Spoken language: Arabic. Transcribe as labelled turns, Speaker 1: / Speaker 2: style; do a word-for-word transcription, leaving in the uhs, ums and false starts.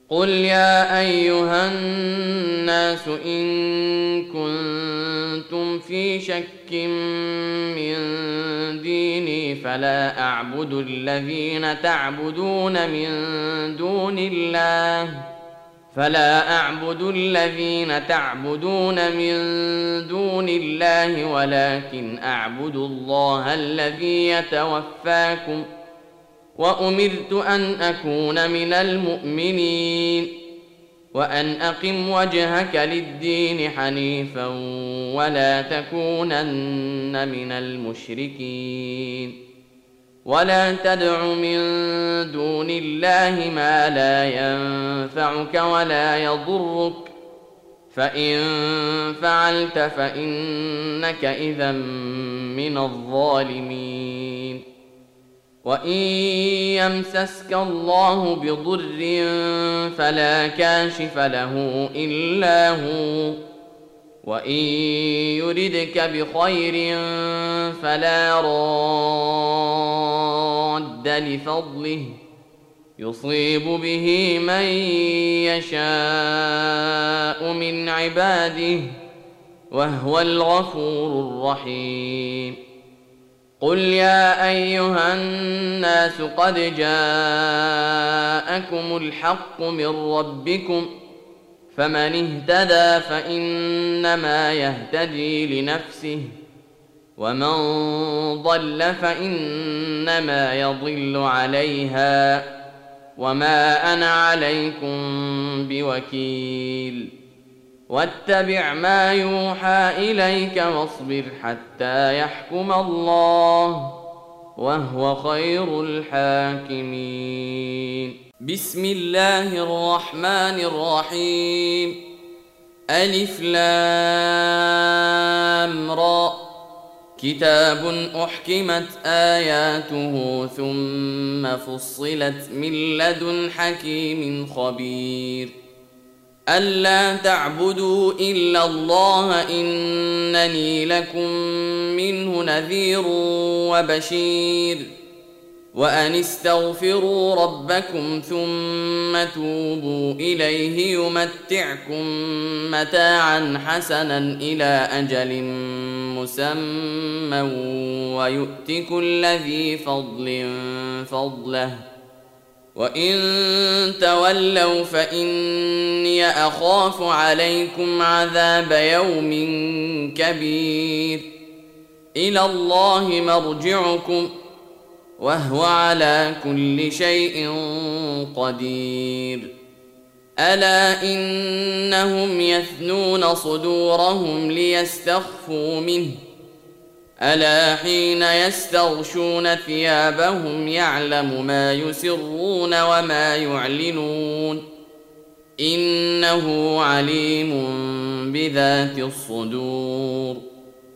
Speaker 1: قل يا أيها الناس إن كنتم في شك من ديني فلا أعبد الذين تعبدون من دون الله فلا أعبد الذين تعبدون من دون الله ولكن أعبد الله الذي يتوفاكم وأمرت أن أكون من المؤمنين وأن أقم وجهك للدين حنيفا ولا تكونن من المشركين ولا تدع من دون الله ما لا ينفعك ولا يضرك فإن فعلت فإنك إذا من الظالمين وإن يمسسك الله بضر فلا كاشف له إلا هو وإن يردك بخير فلا راد لفضله يصيب به من يشاء من عباده وهو الغفور الرحيم قل يا أيها الناس قد جاءكم الحق من ربكم فمن اهتدى فإنما يهتدي لنفسه ومن ضل فإنما يضل عليها وما أنا عليكم بوكيل واتبع ما يوحى إليك واصبر حتى يحكم الله وهو خير الحاكمين بسم الله الرحمن الرحيم ألف لام را كتاب أحكمت آياته ثم فصلت من لدن حكيم خبير ألا تعبدوا إلا الله إنني لكم منه نذير وبشير وأن استغفروا ربكم ثم توبوا إليه يمتعكم متاعا حسنا إلى أجل مسمى ويؤت كل ذي فضل فضله وإن تولوا فإني أخاف عليكم عذاب يوم كبير إلى الله مرجعكم وهو على كل شيء قدير ألا إنهم يثنون صدورهم ليستخفوا منه ألا حين يستغشون ثيابهم يعلم ما يسرون وما يعلنون إنه عليم بذات الصدور